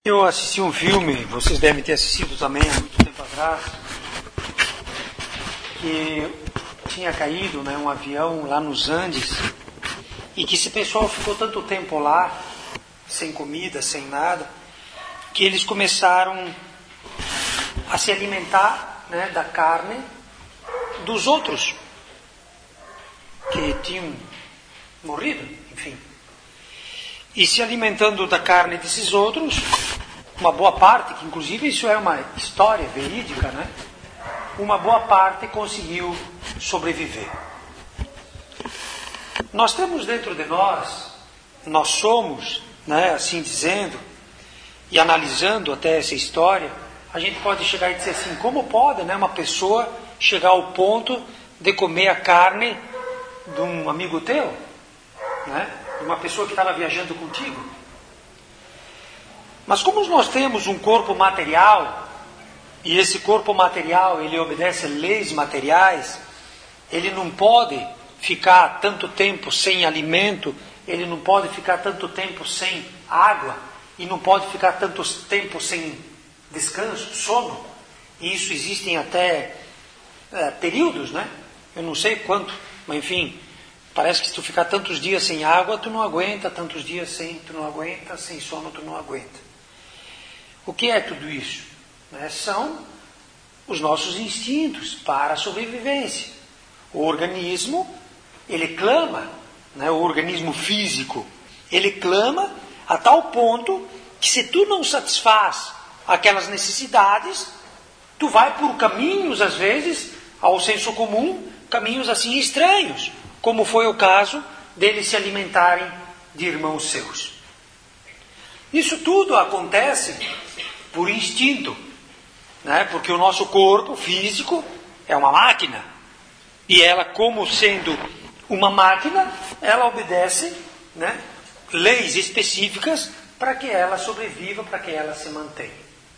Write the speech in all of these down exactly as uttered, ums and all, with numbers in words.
Eu assisti um filme, vocês devem ter assistido também há muito tempo atrás, que tinha caído, né, um avião lá nos Andes, e que esse pessoal ficou tanto tempo lá, sem comida, sem nada, que eles começaram a se alimentar, né, da carne dos outros que tinham morrido, enfim. E se alimentando da carne desses outros, uma boa parte, que inclusive isso é uma história verídica, né? Uma boa parte conseguiu sobreviver. Nós temos dentro de nós, nós somos, né, assim dizendo, e analisando até essa história, a gente pode chegar e dizer assim, como pode, né, uma pessoa chegar ao ponto de comer a carne de um amigo teu, né? De uma pessoa que estava viajando contigo. Mas como nós temos um corpo material, e esse corpo material ele obedece leis materiais, ele não pode ficar tanto tempo sem alimento, ele não pode ficar tanto tempo sem água, e não pode ficar tanto tempo sem descanso, sono. E isso existem até é, períodos, né? Eu não sei quanto, mas enfim, parece que se tu ficar tantos dias sem água, tu não aguenta, tantos dias sem, tu não aguenta, sem sono, tu não aguenta. O que é tudo isso? Né? São os nossos instintos para a sobrevivência. O organismo, ele clama, né? O organismo físico, ele clama a tal ponto que se tu não satisfaz aquelas necessidades, tu vai por caminhos, às vezes, ao senso comum, caminhos assim estranhos, como foi o caso deles se alimentarem de irmãos seus. Isso tudo acontece por instinto, né? Porque o nosso corpo físico é uma máquina, e ela, como sendo uma máquina, ela obedece, né, leis específicas para que ela sobreviva, para que ela se mantenha.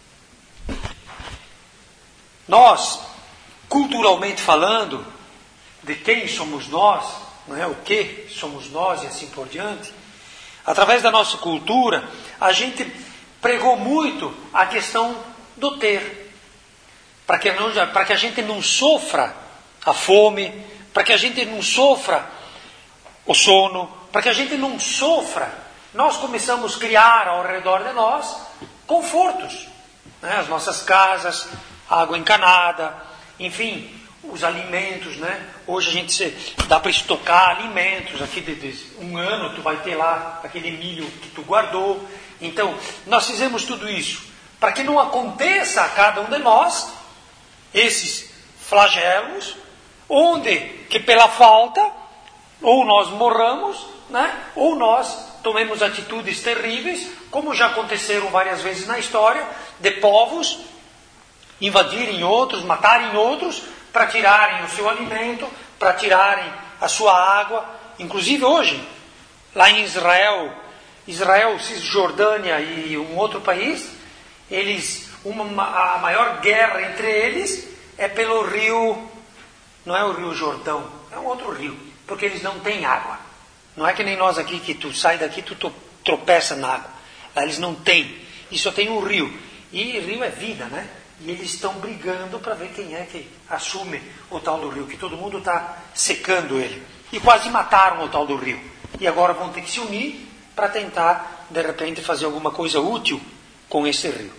Nós, culturalmente falando, de quem somos nós, não é? O que somos nós e assim por diante, através da nossa cultura, a gente pregou muito a questão do ter, para que, não, para que a gente não sofra a fome, para que a gente não sofra o sono, para que a gente não sofra, nós começamos a criar ao redor de nós confortos, né? As nossas casas, água encanada, enfim, os alimentos, né? Hoje a gente se, dá para estocar alimentos, aqui de, de um ano tu vai ter lá aquele milho que tu guardou. Então, nós fizemos tudo isso para que não aconteça a cada um de nós esses flagelos, onde que pela falta, ou nós morramos, né? Ou nós tomemos atitudes terríveis, como já aconteceram várias vezes na história, de povos invadirem outros, matarem outros, para tirarem o seu alimento, para tirarem a sua água. Inclusive hoje, lá em Israel, Israel, Cisjordânia e um outro país, eles, uma, a maior guerra entre eles é pelo rio, não é o rio Jordão, é um outro rio, porque eles não têm água. Não é que nem nós aqui, que tu sai daqui, tu tropeça na água. Lá eles não têm, e só tem um rio. E rio é vida, né? E eles estão brigando para ver quem é que assume o tal do rio, que todo mundo está secando ele. E quase mataram o tal do rio. E agora vão ter que se unir para tentar, de repente, fazer alguma coisa útil com esse rio.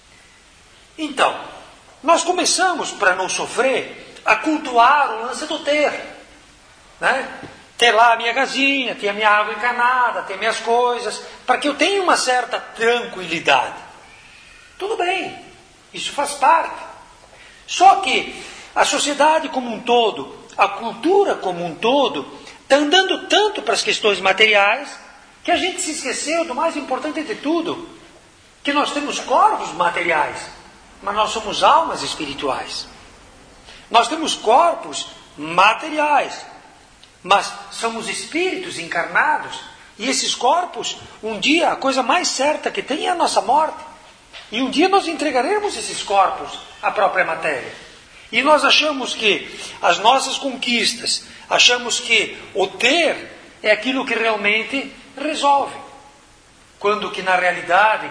Então, nós começamos, para não sofrer, a cultuar o lance do ter. Né? Ter lá a minha casinha, ter a minha água encanada, ter minhas coisas, para que eu tenha uma certa tranquilidade. Tudo bem. Isso faz parte. Só que a sociedade como um todo, a cultura como um todo, está andando tanto para as questões materiais, que a gente se esqueceu do mais importante de tudo, que nós temos corpos materiais, mas nós somos almas espirituais. Nós temos corpos materiais, mas somos espíritos encarnados, e esses corpos, um dia, a coisa mais certa que tem é a nossa morte. E um dia nós entregaremos esses corpos à própria matéria. E nós achamos que as nossas conquistas, achamos que o ter é aquilo que realmente resolve. Quando que na realidade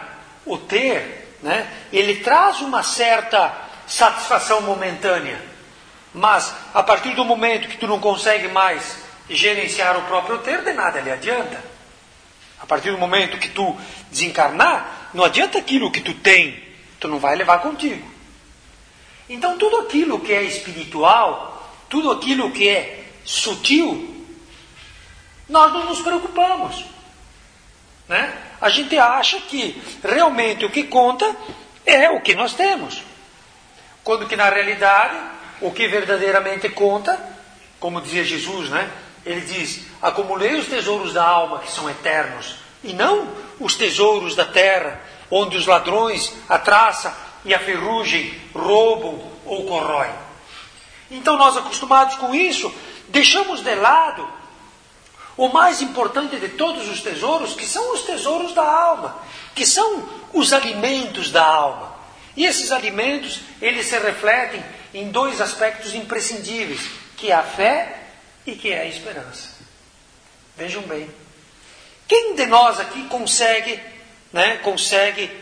o ter, né, ele traz uma certa satisfação momentânea. Mas a partir do momento que tu não consegue mais gerenciar o próprio ter, de nada lhe adianta. A partir do momento que tu desencarnar, não adianta aquilo que tu tem, tu não vai levar contigo. Então tudo aquilo que é espiritual, tudo aquilo que é sutil, nós não nos preocupamos, né? A gente acha que realmente o que conta é o que nós temos. Quando que na realidade, o que verdadeiramente conta, como dizia Jesus, né? Ele diz, acumulei os tesouros da alma que são eternos, e não os tesouros da terra, onde os ladrões, a traça e a ferrugem roubam ou corroem. Então nós, acostumados com isso, deixamos de lado o mais importante de todos os tesouros, que são os tesouros da alma, que são os alimentos da alma. E esses alimentos, eles se refletem em dois aspectos imprescindíveis, que é a fé e que é a esperança. Vejam bem, quem de nós aqui consegue, né, consegue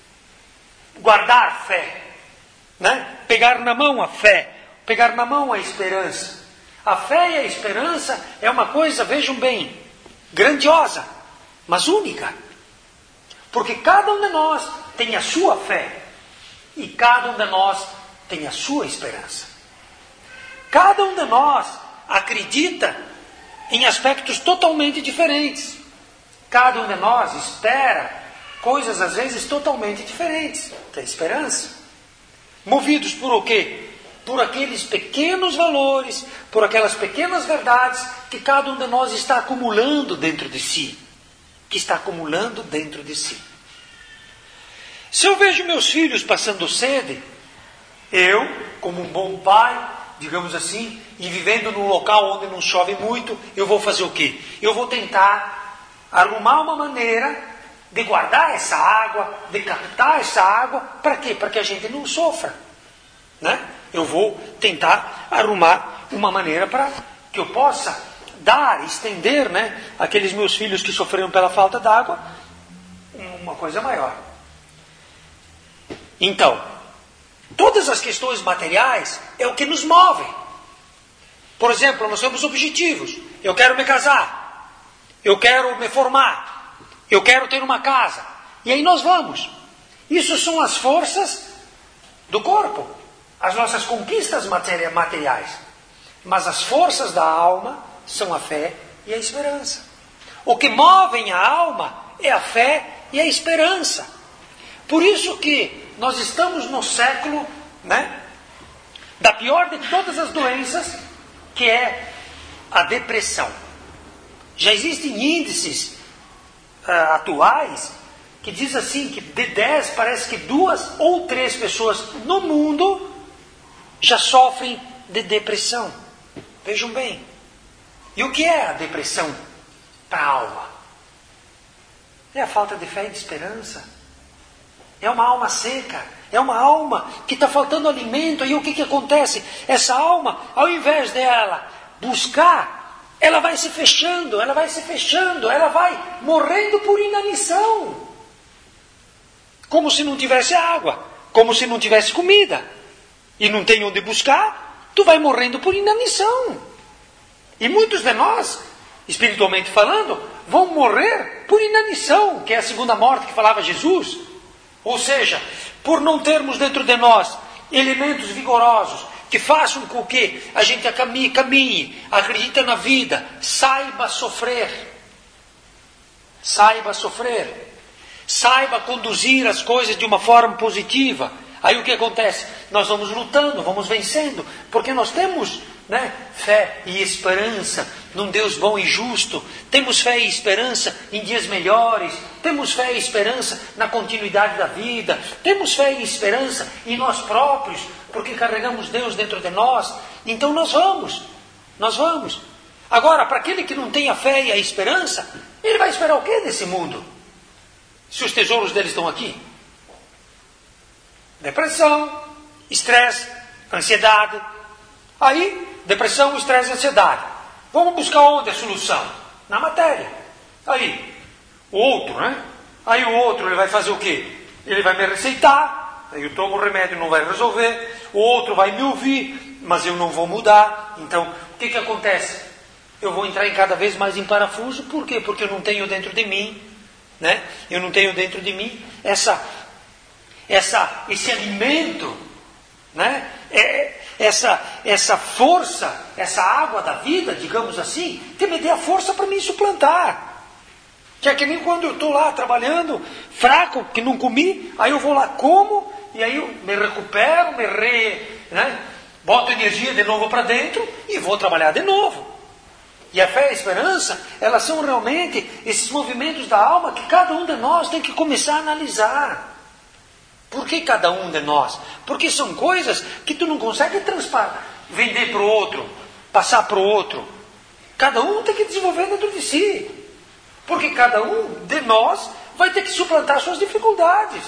guardar a fé, né? Pegar na mão a fé, pegar na mão a esperança? A fé e a esperança é uma coisa, vejam bem, grandiosa, mas única. Porque cada um de nós tem a sua fé e cada um de nós tem a sua esperança. Cada um de nós acredita em aspectos totalmente diferentes. Cada um de nós espera coisas às vezes totalmente diferentes, que é a esperança. Movidos por o quê? Por aqueles pequenos valores, por aquelas pequenas verdades que cada um de nós está acumulando dentro de si. Que está acumulando dentro de si. Se eu vejo meus filhos passando sede, eu, como um bom pai, digamos assim, e vivendo num local onde não chove muito, eu vou fazer o quê? Eu vou tentar arrumar uma maneira de guardar essa água, de captar essa água, para quê? Para que a gente não sofra, né? Eu vou tentar arrumar uma maneira para que eu possa dar, estender, né, aqueles meus filhos que sofreram pela falta d'água, uma coisa maior. Então, todas as questões materiais é o que nos move. Por exemplo, nós temos objetivos. Eu quero me casar, eu quero me formar, eu quero ter uma casa. E aí nós vamos. Isso são as forças do corpo, as nossas conquistas materiais. Mas as forças da alma são a fé e a esperança. O que movem a alma é a fé e a esperança. Por isso que nós estamos no século, né, da pior de todas as doenças, que é a depressão. Já existem índices uh, atuais que diz assim que de dez parece que duas ou três pessoas no mundo já sofrem de depressão. Vejam bem. E o que é a depressão para a alma? É a falta de fé e de esperança. É uma alma seca. É uma alma que está faltando alimento. E o que, que acontece? Essa alma, ao invés dela buscar, ela vai se fechando, ela vai se fechando, ela vai morrendo por inanição. Como se não tivesse água, como se não tivesse comida. E não tem onde buscar, tu vai morrendo por inanição. E muitos de nós, espiritualmente falando, vão morrer por inanição, que é a segunda morte que falava Jesus. Ou seja, por não termos dentro de nós elementos vigorosos que façam com que a gente caminhe, caminhe, acredita na vida, saiba sofrer. Saiba sofrer. Saiba conduzir as coisas de uma forma positiva. Aí o que acontece? Nós vamos lutando, vamos vencendo, porque nós temos, né, fé e esperança num Deus bom e justo. Temos fé e esperança em dias melhores. Temos fé e esperança na continuidade da vida. Temos fé e esperança em nós próprios, porque carregamos Deus dentro de nós. Então nós vamos, nós vamos. Agora, para aquele que não tem a fé e a esperança, ele vai esperar o quê desse mundo? Se os tesouros dele estão aqui? Depressão, estresse, ansiedade. Aí, depressão, estresse e ansiedade. Vamos buscar onde a solução? Na matéria. Aí, o outro, né? Aí o outro, ele vai fazer o quê? ele vai me receitar, aí eu tomo o remédio, não vai resolver, o outro vai me ouvir, mas eu não vou mudar. Então, o que que acontece? Eu vou entrar em cada vez mais em parafuso. Por quê? Porque eu não tenho dentro de mim, né? Eu não tenho dentro de mim essa, essa, esse alimento, né? É, essa, essa força, essa água da vida, digamos assim, que me dê a força para me suplantar. Que é que nem quando eu estou lá trabalhando, fraco, que não comi, aí eu vou lá, como, e aí eu me recupero, me re, né? Boto energia de novo para dentro e vou trabalhar de novo. E a fé e a esperança, elas são realmente esses movimentos da alma que cada um de nós tem que começar a analisar. Por que cada um de nós? Porque são coisas que tu não consegue transpar, vender para o outro, passar para o outro. Cada um tem que desenvolver dentro de si. Porque cada um de nós vai ter que suplantar suas dificuldades.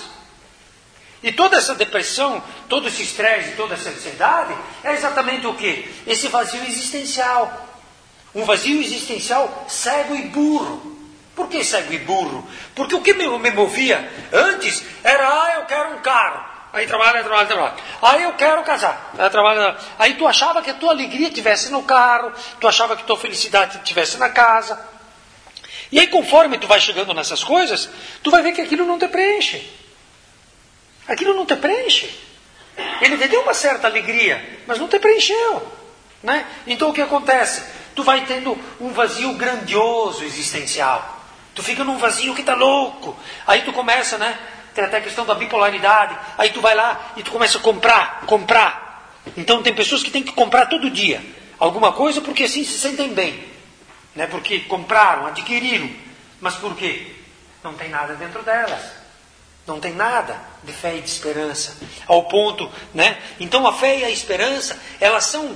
E toda essa depressão, todo esse estresse, toda essa ansiedade, é exatamente o quê? Esse vazio existencial. Um vazio existencial cego e burro. Por que cego e burro? Porque o que me, me movia antes era, ah, eu quero um carro. Aí trabalha, trabalha, trabalha. Aí eu quero casar. Aí, trabalha, aí tu achava que a tua alegria estivesse no carro, tu achava que a tua felicidade estivesse na casa. E aí conforme tu vai chegando nessas coisas, tu vai ver que aquilo não te preenche. Aquilo não te preenche. Ele te deu uma certa alegria, mas não te preencheu. Né? Então o que acontece? Tu vai tendo um vazio grandioso existencial. Tu fica num vazio que está louco. Aí tu começa, né? Tem até a questão da bipolaridade. Aí tu vai lá e tu começa a comprar, comprar. Então tem pessoas que têm que comprar todo dia alguma coisa porque assim se sentem bem. Né? Porque compraram, adquiriram. Mas por quê? Não tem nada dentro delas. Não tem nada de fé e de esperança. Ao ponto, né? Então a fé e a esperança, elas são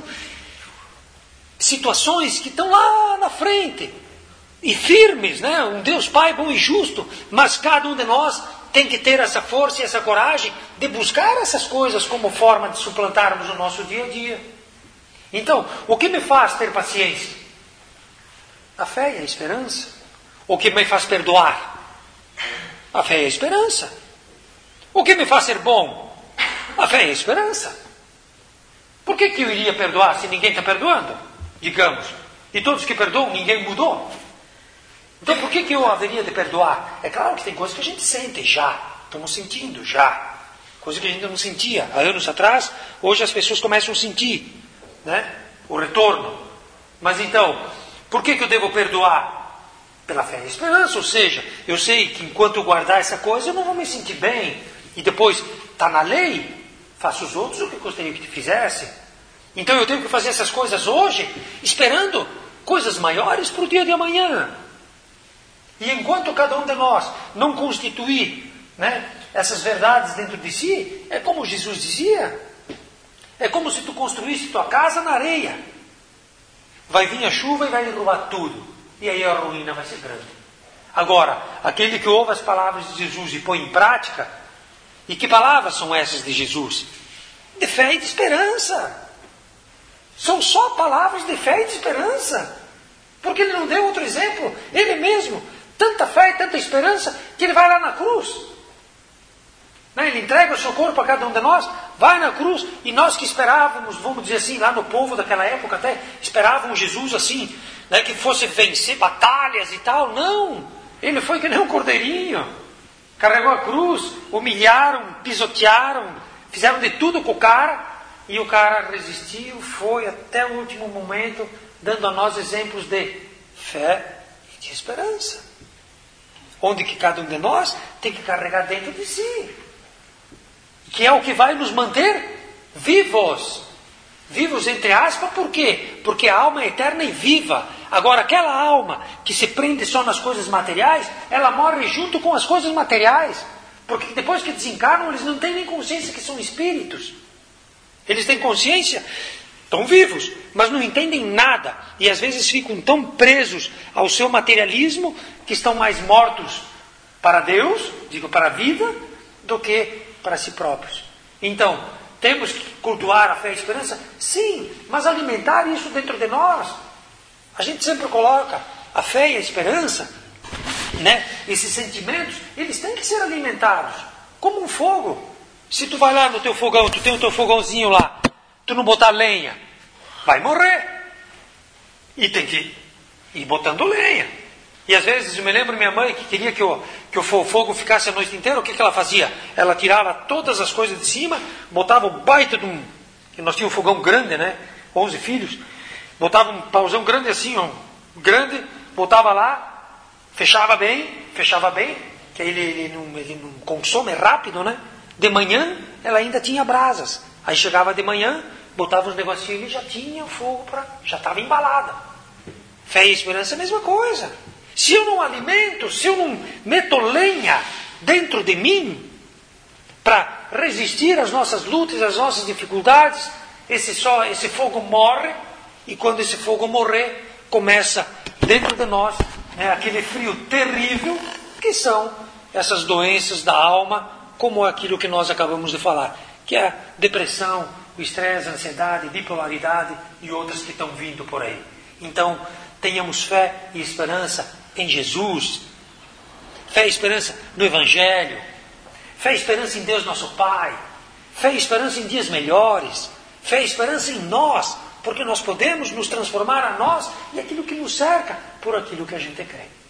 situações que estão lá na frente. E firmes, né? Um Deus Pai bom e justo. Mas cada um de nós tem que ter essa força e essa coragem de buscar essas coisas como forma de suplantarmos o nosso dia a dia. Então, o que me faz ter paciência? A fé e a esperança. O que me faz perdoar? A fé e a esperança. O que me faz ser bom? A fé e a esperança. Por que que eu iria perdoar se ninguém está perdoando? Digamos. E todos que perdoam, ninguém mudou. Então por que que eu haveria de perdoar? É claro que tem coisas que a gente sente já. Estamos sentindo já. Coisa que a gente não sentia há anos atrás. Hoje as pessoas começam a sentir, né? O retorno. Mas então, por que que eu devo perdoar? Pela fé e a esperança. Ou seja, eu sei que enquanto eu guardar essa coisa, eu não vou me sentir bem. E depois, está na lei, faça os outros o que eu gostaria que te fizesse. Então eu tenho que fazer essas coisas hoje, esperando coisas maiores para o dia de amanhã. E enquanto cada um de nós não constituir, né, essas verdades dentro de si, é como Jesus dizia, é como se tu construísse tua casa na areia. Vai vir a chuva e vai derrubar tudo. E aí a ruína vai ser grande. Agora, aquele que ouve as palavras de Jesus e põe em prática, e que palavras são essas de Jesus? De fé e de esperança. São só palavras de fé e de esperança. Porque ele não deu outro exemplo. Ele mesmo, tanta fé e tanta esperança, que ele vai lá na cruz. Ele entrega o seu corpo a cada um de nós, vai na cruz, e nós que esperávamos, vamos dizer assim, lá no povo daquela época até, esperavam Jesus assim, né, que fosse vencer batalhas e tal. Não, ele foi que nem um cordeirinho, carregou a cruz, humilharam, pisotearam, fizeram de tudo com o cara, e o cara resistiu, foi até o último momento, dando a nós exemplos de fé e de esperança. Onde que cada um de nós tem que carregar dentro de si. Que é o que vai nos manter vivos. Vivos entre aspas, por quê? Porque a alma é eterna e viva. Agora, aquela alma que se prende só nas coisas materiais, ela morre junto com as coisas materiais. Porque depois que desencarnam, eles não têm nem consciência que são espíritos. Eles têm consciência, estão vivos, mas não entendem nada. E às vezes ficam tão presos ao seu materialismo, que estão mais mortos para Deus, digo, para a vida, do que para si próprios. Então, temos que cultuar a fé e a esperança? Sim, mas alimentar isso dentro de nós. A gente sempre coloca a fé e a esperança, né? Esses sentimentos, eles têm que ser alimentados. como um fogo. Se tu vai lá no teu fogão, tu tem o teu fogãozinho lá, tu não botar lenha, vai morrer. E tem que ir botando lenha. E às vezes eu me lembro minha mãe que queria que o, que o fogo ficasse a noite inteira. O que, que ela fazia? Ela tirava todas as coisas de cima, botava um baita de um... Nós tínhamos um fogão grande, né? onze filhos. Botava um pauzão grande assim, um grande, botava lá, fechava bem, fechava bem, que aí ele, ele, não, ele não consome rápido, né? De manhã ela ainda tinha brasas. Aí chegava de manhã, botava os negocinhos e já tinha fogo, pra, já estava embalada. Fé e esperança é a mesma coisa. Se eu não alimento, se eu não meto lenha dentro de mim para resistir às nossas lutas, às nossas dificuldades, esse, só, esse fogo morre, e quando esse fogo morrer, começa dentro de nós, né, aquele frio terrível, que são essas doenças da alma, como aquilo que nós acabamos de falar, que é a depressão, o estresse, a ansiedade, a bipolaridade e outras que estão vindo por aí. Então, tenhamos fé e esperança em Jesus, fé e esperança no Evangelho, fé e esperança em Deus nosso Pai, fé e esperança em dias melhores, fé e esperança em nós, porque nós podemos nos transformar a nós e aquilo que nos cerca por aquilo que a gente crê.